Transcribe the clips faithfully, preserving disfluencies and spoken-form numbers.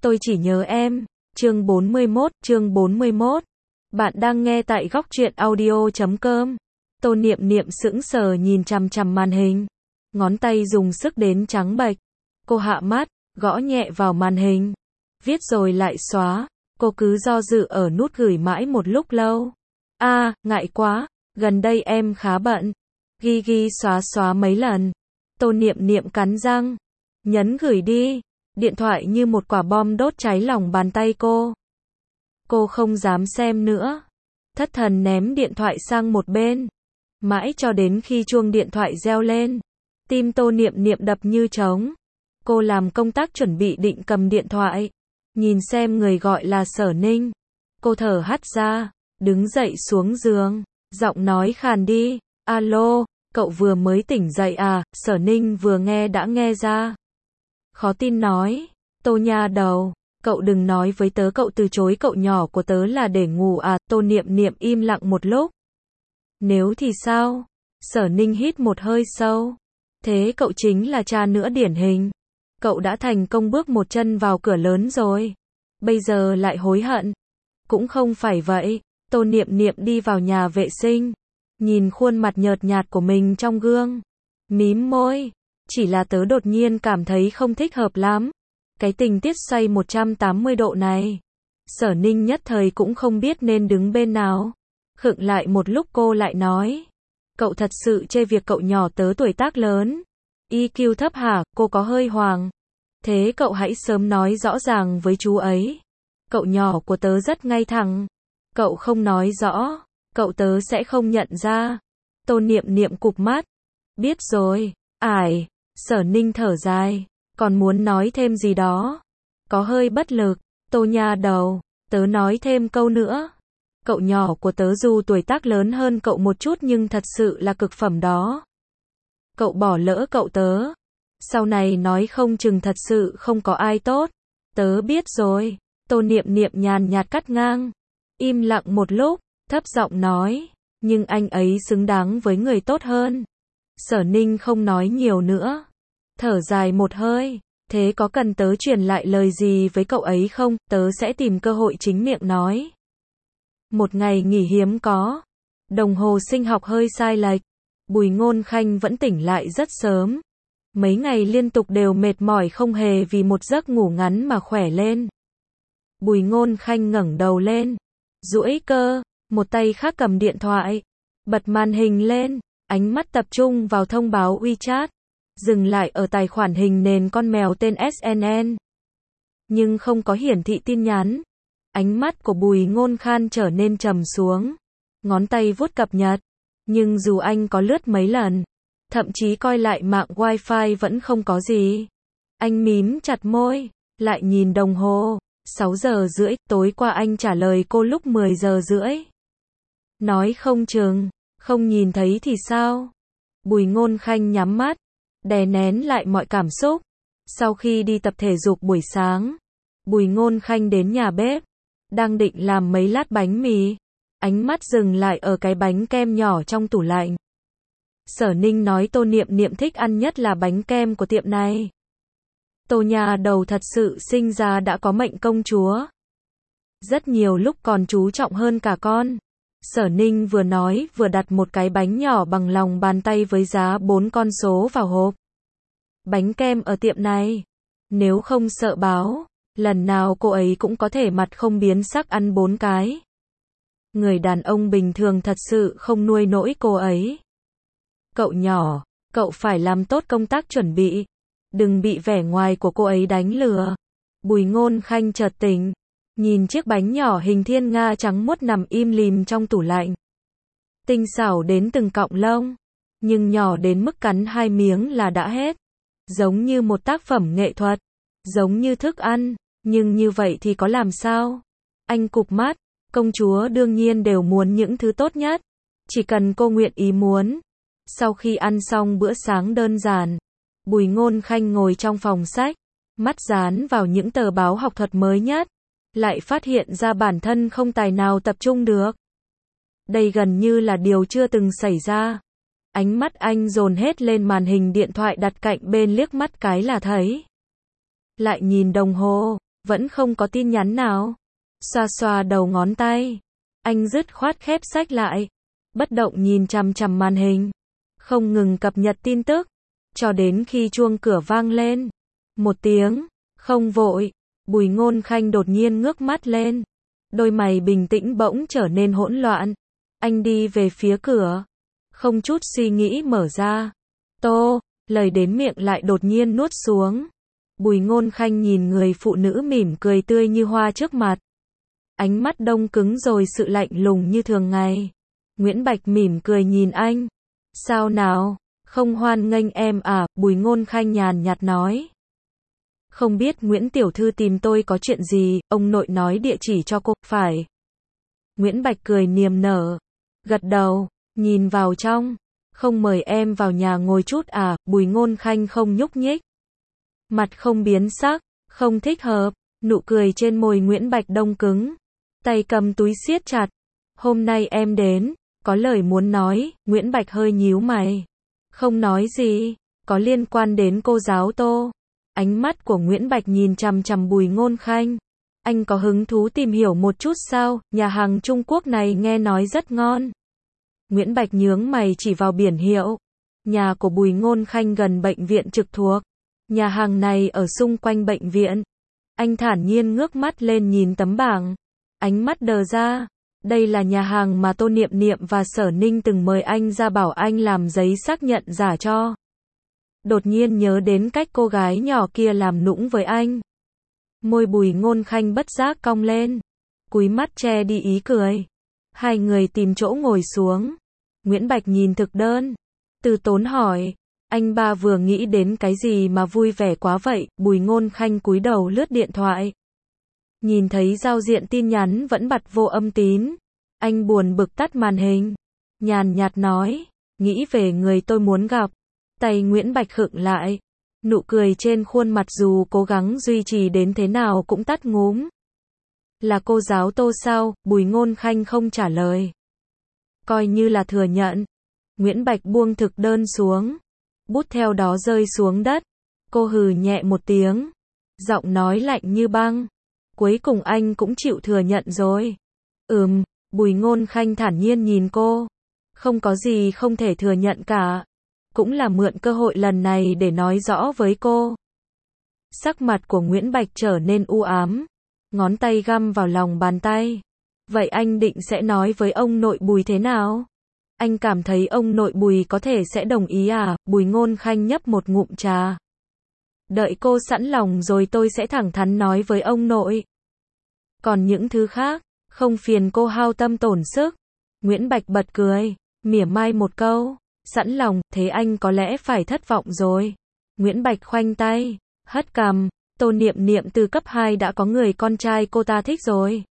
Tôi chỉ nhớ em. Chương bốn mươi mốt, chương bốn mươi mốt. Bạn đang nghe tại góc truyện audio chấm com. Tô Niệm Niệm sững sờ nhìn chằm chằm màn hình. Ngón tay dùng sức đến trắng bệch. Cô hạ mắt, gõ nhẹ vào màn hình. Viết rồi lại xóa. Cô cứ do dự ở nút gửi mãi một lúc lâu. A, à, ngại quá, gần đây em khá bận. Ghi ghi xóa xóa mấy lần. Tô Niệm Niệm cắn răng. Nhấn gửi đi. Điện thoại như một quả bom đốt cháy lòng bàn tay cô. Cô không dám xem nữa. Thất thần ném điện thoại sang một bên. Mãi cho đến khi chuông điện thoại reo lên. Tim Tô Niệm Niệm đập như trống. Cô làm công tác chuẩn bị định cầm điện thoại. Nhìn xem người gọi là Sở Ninh. Cô thở hắt ra. Đứng dậy xuống giường. Giọng nói khàn đi. Alo, cậu vừa mới tỉnh dậy à? Sở Ninh vừa nghe đã nghe ra. Khó tin nói. Tô nha đầu, cậu đừng nói với tớ cậu từ chối cậu nhỏ của tớ là để ngủ à? Tô Niệm Niệm im lặng một lúc. Nếu thì sao? Sở Ninh hít một hơi sâu. Thế cậu chính là cha nữa điển hình. Cậu đã thành công bước một chân vào cửa lớn rồi. Bây giờ lại hối hận. Cũng không phải vậy. Tô Niệm Niệm đi vào nhà vệ sinh. Nhìn khuôn mặt nhợt nhạt của mình trong gương. Mím môi. Chỉ là tớ đột nhiên cảm thấy không thích hợp lắm. Cái tình tiết xoay một trăm tám mươi độ này. Sở Ninh nhất thời cũng không biết nên đứng bên nào. Khựng lại một lúc cô lại nói. Cậu thật sự chê việc cậu nhỏ tớ tuổi tác lớn. i kiu thấp hả? Cô có hơi hoàng. Thế cậu hãy sớm nói rõ ràng với chú ấy. Cậu nhỏ của tớ rất ngay thẳng. Cậu không nói rõ, cậu tớ sẽ không nhận ra. Tô Niệm Niệm cụp mắt. Biết rồi. Ải. Sở Ninh thở dài. Còn muốn nói thêm gì đó. Có hơi bất lực. Tô nha đầu. Tớ nói thêm câu nữa. Cậu nhỏ của tớ dù tuổi tác lớn hơn cậu một chút nhưng thật sự là cực phẩm đó. Cậu bỏ lỡ cậu tớ. Sau này nói không chừng thật sự không có ai tốt. Tớ biết rồi. Tô Niệm Niệm nhàn nhạt cắt ngang. Im lặng một lúc. Thấp giọng nói. Nhưng anh ấy xứng đáng với người tốt hơn. Sở Ninh không nói nhiều nữa. Thở dài một hơi. Thế có cần tớ truyền lại lời gì với cậu ấy không? Tớ sẽ tìm cơ hội chính miệng nói. Một ngày nghỉ hiếm có. Đồng hồ sinh học hơi sai lệch. Bùi Ngôn Khanh vẫn tỉnh lại rất sớm. Mấy ngày liên tục đều mệt mỏi không hề vì một giấc ngủ ngắn mà khỏe lên. Bùi Ngôn Khanh ngẩng đầu lên. Duỗi cơ. Một tay khác cầm điện thoại. Bật màn hình lên. Ánh mắt tập trung vào thông báo WeChat. Dừng lại ở tài khoản hình nền con mèo tên ét en en. Nhưng không có hiển thị tin nhắn. Ánh mắt của Bùi Ngôn Khan trở nên trầm xuống. Ngón tay vuốt cập nhật. Nhưng dù anh có lướt mấy lần, thậm chí coi lại mạng wifi vẫn không có gì. Anh mím chặt môi, lại nhìn đồng hồ. sáu giờ rưỡi, tối qua anh trả lời cô lúc mười giờ rưỡi. Nói không chừng, không nhìn thấy thì sao? Bùi Ngôn Khanh nhắm mắt, đè nén lại mọi cảm xúc. Sau khi đi tập thể dục buổi sáng, Bùi Ngôn Khanh đến nhà bếp, đang định làm mấy lát bánh mì. Ánh mắt dừng lại ở cái bánh kem nhỏ trong tủ lạnh. Sở Ninh nói Tô Niệm Niệm thích ăn nhất là bánh kem của tiệm này. Tô nhà đầu thật sự sinh ra đã có mệnh công chúa. Rất nhiều lúc còn chú trọng hơn cả con. Sở Ninh vừa nói vừa đặt một cái bánh nhỏ bằng lòng bàn tay với giá bốn con số vào hộp. Bánh kem ở tiệm này, nếu không sợ báo, lần nào cô ấy cũng có thể mặt không biến sắc ăn bốn cái. Người đàn ông bình thường thật sự không nuôi nổi cô ấy. Cậu nhỏ, cậu phải làm tốt công tác chuẩn bị. Đừng bị vẻ ngoài của cô ấy đánh lừa. Bùi Ngôn Khanh chợt tỉnh. Nhìn chiếc bánh nhỏ hình thiên nga trắng muốt nằm im lìm trong tủ lạnh. Tinh xảo đến từng cọng lông. Nhưng nhỏ đến mức cắn hai miếng là đã hết. Giống như một tác phẩm nghệ thuật. Giống như thức ăn. Nhưng như vậy thì có làm sao? Anh cụp mắt. Công chúa đương nhiên đều muốn những thứ tốt nhất. Chỉ cần cô nguyện ý muốn. Sau khi ăn xong bữa sáng đơn giản, Bùi Ngôn Khanh ngồi trong phòng sách, mắt dán vào những tờ báo học thuật mới nhất, lại phát hiện ra bản thân không tài nào tập trung được. Đây gần như là điều chưa từng xảy ra. Ánh mắt anh dồn hết lên màn hình điện thoại đặt cạnh bên liếc mắt cái là thấy. Lại nhìn đồng hồ, Vẫn không có tin nhắn nào. Xoa xoa đầu ngón tay. Anh dứt khoát khép sách lại. Bất động nhìn chằm chằm màn hình. Không ngừng cập nhật tin tức. Cho đến khi chuông cửa vang lên. Một tiếng. Không vội. Bùi Ngôn Khanh đột nhiên ngước mắt lên. Đôi mày bình tĩnh bỗng trở nên hỗn loạn. Anh đi về phía cửa. Không chút suy nghĩ mở ra. Tô, lời đến miệng lại đột nhiên nuốt xuống. Bùi Ngôn Khanh nhìn người phụ nữ mỉm cười tươi như hoa trước mặt. Ánh mắt đông cứng rồi sự lạnh lùng như thường ngày. Nguyễn Bạch mỉm cười nhìn anh. Sao nào, không hoan nghênh em à, Bùi Ngôn Khanh nhàn nhạt nói. Không biết Nguyễn Tiểu Thư tìm tôi có chuyện gì, ông nội nói địa chỉ cho cô, phải. Nguyễn Bạch cười niềm nở. Gật đầu, nhìn vào trong. Không mời em vào nhà ngồi chút à, Bùi Ngôn Khanh không nhúc nhích. Mặt không biến sắc, không thích hợp, nụ cười trên môi Nguyễn Bạch đông cứng. Tay cầm túi siết chặt. Hôm nay em đến, có lời muốn nói, Nguyễn Bạch hơi nhíu mày. Không nói gì, có liên quan đến cô giáo Tô. Ánh mắt của Nguyễn Bạch nhìn chằm chằm Bùi Ngôn Khanh. Anh có hứng thú tìm hiểu một chút sao, nhà hàng Trung Quốc này nghe nói rất ngon. Nguyễn Bạch nhướng mày chỉ vào biển hiệu. Nhà của Bùi Ngôn Khanh gần bệnh viện trực thuộc. Nhà hàng này ở xung quanh bệnh viện. Anh thản nhiên ngước mắt lên nhìn tấm bảng. Ánh mắt đờ ra. Đây là nhà hàng mà Tô Niệm Niệm và Sở Ninh từng mời anh ra bảo anh làm giấy xác nhận giả cho. Đột nhiên nhớ đến cách cô gái nhỏ kia làm nũng với anh. Môi Bùi Ngôn Khanh bất giác cong lên. Cúi mắt che đi ý cười. Hai người tìm chỗ ngồi xuống. Nguyễn Bạch nhìn thực đơn. Từ Tốn hỏi. Anh ba vừa nghĩ đến cái gì mà vui vẻ quá vậy, Bùi Ngôn Khanh cúi đầu lướt điện thoại. Nhìn thấy giao diện tin nhắn vẫn bật vô âm tín. Anh buồn bực tắt màn hình. Nhàn nhạt nói. Nghĩ về người tôi muốn gặp. Tay Nguyễn Bạch khựng lại. Nụ cười trên khuôn mặt dù cố gắng duy trì đến thế nào cũng tắt ngúm. Là cô giáo Tô sao, Bùi Ngôn Khanh không trả lời. Coi như là thừa nhận. Nguyễn Bạch buông thực đơn xuống. Bút theo đó rơi xuống đất. Cô hừ nhẹ một tiếng. Giọng nói lạnh như băng. Cuối cùng anh cũng chịu thừa nhận rồi. Ừm, Bùi Ngôn Khanh thản nhiên nhìn cô. Không có gì không thể thừa nhận cả. Cũng là mượn cơ hội lần này để nói rõ với cô. Sắc mặt của Nguyễn Bạch trở nên u ám. Ngón tay găm vào lòng bàn tay. Vậy anh định sẽ nói với ông nội Bùi thế nào? Anh cảm thấy ông nội Bùi có thể sẽ đồng ý à? Bùi Ngôn Khanh nhấp một ngụm trà. Đợi cô sẵn lòng rồi tôi sẽ thẳng thắn nói với ông nội. Còn những thứ khác, không phiền cô hao tâm tổn sức. Nguyễn Bạch bật cười, mỉa mai một câu. Sẵn lòng, thế anh có lẽ phải thất vọng rồi. Nguyễn Bạch khoanh tay, hất cằm. Tô Niệm Niệm từ cấp hai đã có người con trai cô ta thích rồi.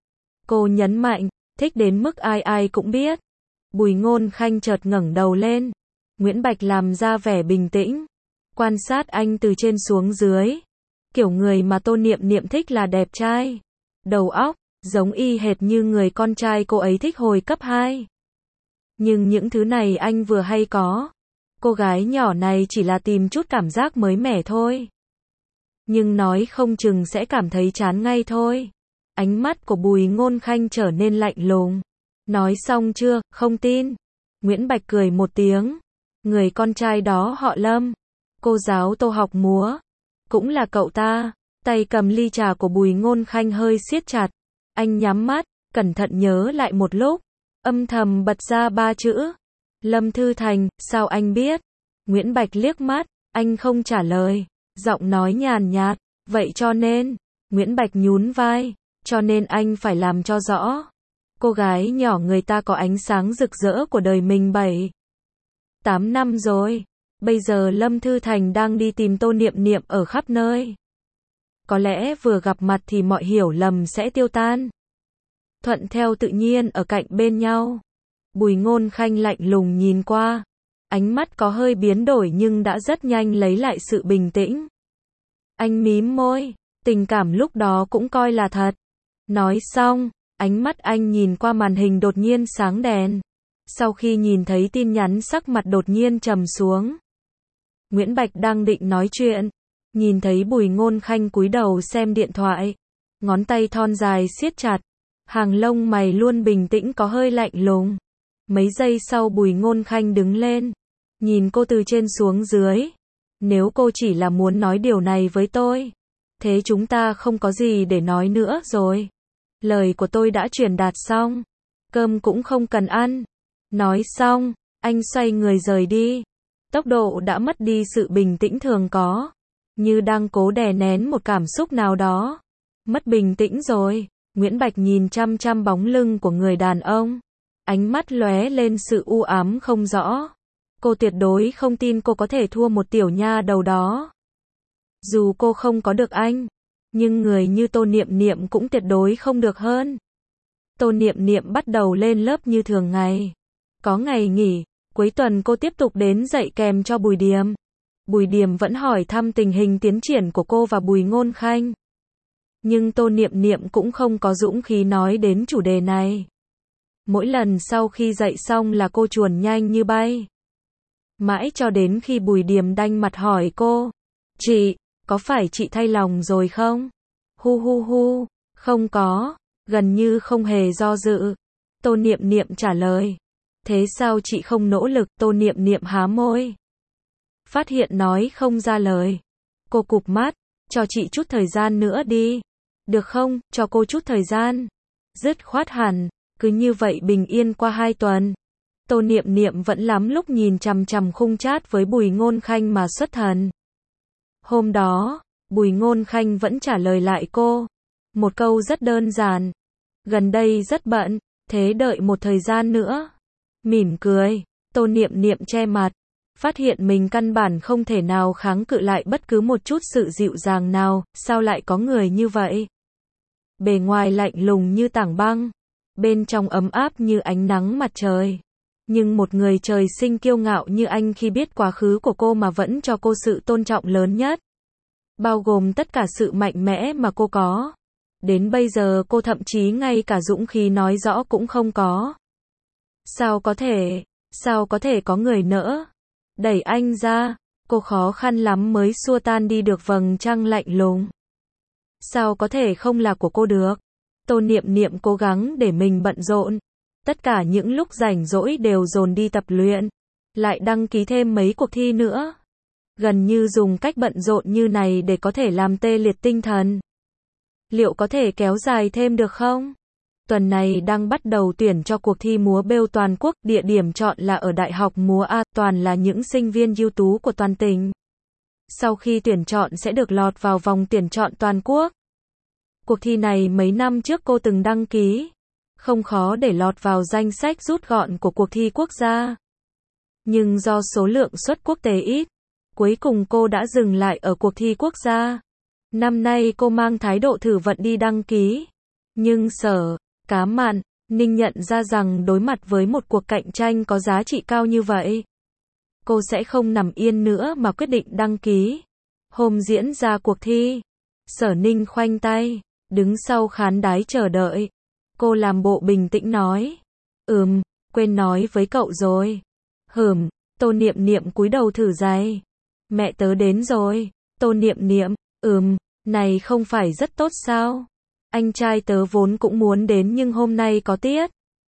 Cô nhấn mạnh, thích đến mức ai ai cũng biết. Bùi Ngôn Khanh chợt ngẩng đầu lên. Nguyễn Bạch làm ra vẻ bình tĩnh. Quan sát anh từ trên xuống dưới. Kiểu người mà Tô Niệm Niệm thích là đẹp trai. Đầu óc, giống y hệt như người con trai cô ấy thích hồi cấp hai. Nhưng những thứ này anh vừa hay có. Cô gái nhỏ này chỉ là tìm chút cảm giác mới mẻ thôi. Nhưng nói không chừng sẽ cảm thấy chán ngay thôi. Ánh mắt của Bùi Ngôn Khanh trở nên lạnh lùng. Nói xong chưa, không tin. Nguyễn Bạch cười một tiếng. Người con trai đó họ Lâm. Cô giáo Tô học múa. Cũng là cậu ta. Tay cầm ly trà của Bùi Ngôn Khanh hơi siết chặt. Anh nhắm mắt, cẩn thận nhớ lại một lúc. Âm thầm bật ra ba chữ. Lâm Thư Thành, sao anh biết? Nguyễn Bạch liếc mắt, anh không trả lời. Giọng nói nhàn nhạt, vậy cho nên. Nguyễn Bạch nhún vai. Cho nên anh phải làm cho rõ. Cô gái nhỏ người ta có ánh sáng rực rỡ của đời mình bảy, tám năm rồi. Bây giờ Lâm Thư Thành đang đi tìm Tô Niệm Niệm ở khắp nơi. Có lẽ vừa gặp mặt thì mọi hiểu lầm sẽ tiêu tan. Thuận theo tự nhiên ở cạnh bên nhau. Bùi Ngôn Khanh lạnh lùng nhìn qua. Ánh mắt có hơi biến đổi nhưng đã rất nhanh lấy lại sự bình tĩnh. Anh mím môi. Tình cảm lúc đó cũng coi là thật. Nói xong, ánh mắt anh nhìn qua màn hình đột nhiên sáng đèn. Sau khi nhìn thấy tin nhắn sắc mặt đột nhiên trầm xuống. Nguyễn Bạch đang định nói chuyện. Nhìn thấy Bùi Ngôn Khanh cúi đầu xem điện thoại, ngón tay thon dài siết chặt, hàng lông mày luôn bình tĩnh có hơi lạnh lùng. Mấy giây sau Bùi Ngôn Khanh đứng lên, nhìn cô từ trên xuống dưới. Nếu cô chỉ là muốn nói điều này với tôi, thế chúng ta không có gì để nói nữa rồi. Lời của tôi đã truyền đạt xong, cơm cũng không cần ăn. Nói xong, anh xoay người rời đi. Tốc độ đã mất đi sự bình tĩnh thường có, như đang cố đè nén một cảm xúc nào đó. Mất bình tĩnh rồi. Nguyễn Bạch nhìn chăm chăm bóng lưng của người đàn ông, ánh mắt lóe lên sự u ám không rõ. Cô tuyệt đối không tin cô có thể thua một tiểu nha đầu đó. Dù cô không có được anh, nhưng người như Tô Niệm Niệm cũng tuyệt đối không được hơn. Tô Niệm Niệm bắt đầu lên lớp như thường ngày. Có ngày nghỉ, cuối tuần cô tiếp tục đến dạy kèm cho Bùi Điềm. Bùi Điềm vẫn hỏi thăm tình hình tiến triển của cô và Bùi Ngôn Khanh. Nhưng Tô Niệm Niệm cũng không có dũng khí nói đến chủ đề này. Mỗi lần sau khi dạy xong là cô chuồn nhanh như bay. Mãi cho đến khi Bùi Điềm đanh mặt hỏi cô, chị, có phải chị thay lòng rồi không? Hu hu hu, không có, gần như không hề do dự. Tô Niệm Niệm trả lời, thế sao chị không nỗ lực? Tô Niệm Niệm há môi, phát hiện nói không ra lời. Cô cụp mắt, cho chị chút thời gian nữa đi. Được không, cho cô chút thời gian. Dứt khoát hẳn, cứ như vậy bình yên qua hai tuần. Tô Niệm Niệm vẫn lắm lúc nhìn chằm chằm khung chat với Bùi Ngôn Khanh mà xuất thần. Hôm đó, Bùi Ngôn Khanh vẫn trả lời lại cô. Một câu rất đơn giản. Gần đây rất bận, thế đợi một thời gian nữa. Mỉm cười, Tô Niệm Niệm che mặt. Phát hiện mình căn bản không thể nào kháng cự lại bất cứ một chút sự dịu dàng nào. Sao lại có người như vậy? Bề ngoài lạnh lùng như tảng băng, bên trong ấm áp như ánh nắng mặt trời. Nhưng một người trời sinh kiêu ngạo như anh khi biết quá khứ của cô mà vẫn cho cô sự tôn trọng lớn nhất. Bao gồm tất cả sự mạnh mẽ mà cô có. Đến bây giờ cô thậm chí ngay cả dũng khí nói rõ cũng không có. Sao có thể, sao có thể có người nỡ đẩy anh ra? Cô khó khăn lắm mới xua tan đi được vầng trăng lạnh lùng. Sao có thể không là của cô được? Tô Niệm Niệm cố gắng để mình bận rộn. Tất cả những lúc rảnh rỗi đều dồn đi tập luyện. Lại đăng ký thêm mấy cuộc thi nữa. Gần như dùng cách bận rộn như này để có thể làm tê liệt tinh thần. Liệu có thể kéo dài thêm được không? Tuần này đang bắt đầu tuyển cho cuộc thi múa bêu toàn quốc. Địa điểm chọn là ở Đại học Múa A. Toàn là những sinh viên ưu tú của toàn tỉnh. Sau khi tuyển chọn sẽ được lọt vào vòng tuyển chọn toàn quốc. Cuộc thi này mấy năm trước cô từng đăng ký. Không khó để lọt vào danh sách rút gọn của cuộc thi quốc gia. Nhưng do số lượng suất quốc tế ít, cuối cùng cô đã dừng lại ở cuộc thi quốc gia. Năm nay cô mang thái độ thử vận đi đăng ký. Nhưng Sở, Cá Mặn, Ninh nhận ra rằng đối mặt với một cuộc cạnh tranh có giá trị cao như vậy, cô sẽ không nằm yên nữa mà quyết định đăng ký. Hôm diễn ra cuộc thi, Sở Ninh khoanh tay, đứng sau khán đài chờ đợi. Cô làm bộ bình tĩnh nói, ừm, quên nói với cậu rồi. Hửm, Tô Niệm Niệm cúi đầu thử giày. Mẹ tớ đến rồi. Tô Niệm Niệm, ừm, này không phải rất tốt sao? Anh trai tớ vốn cũng muốn đến nhưng hôm nay có tiết.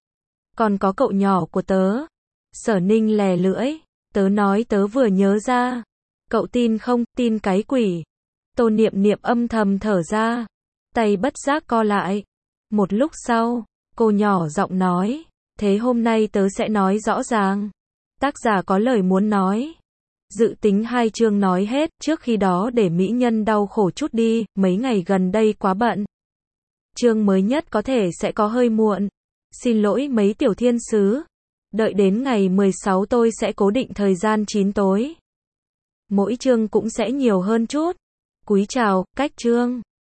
Còn có cậu nhỏ của tớ. Sở Ninh lè lưỡi, tớ nói tớ vừa nhớ ra. Cậu tin không? Tin cái quỷ. Tô Niệm Niệm âm thầm thở ra, tay bất giác co lại. Một lúc sau, cô nhỏ giọng nói, thế hôm nay tớ sẽ nói rõ ràng. Tác giả có lời muốn nói. Dự tính hai chương nói hết, trước khi đó để mỹ nhân đau khổ chút đi, mấy ngày gần đây quá bận. Chương mới nhất có thể sẽ có hơi muộn. Xin lỗi mấy tiểu thiên sứ. Đợi đến ngày mười sáu tôi sẽ cố định thời gian chín tối. Mỗi chương cũng sẽ nhiều hơn chút. Cúi chào, cách chương.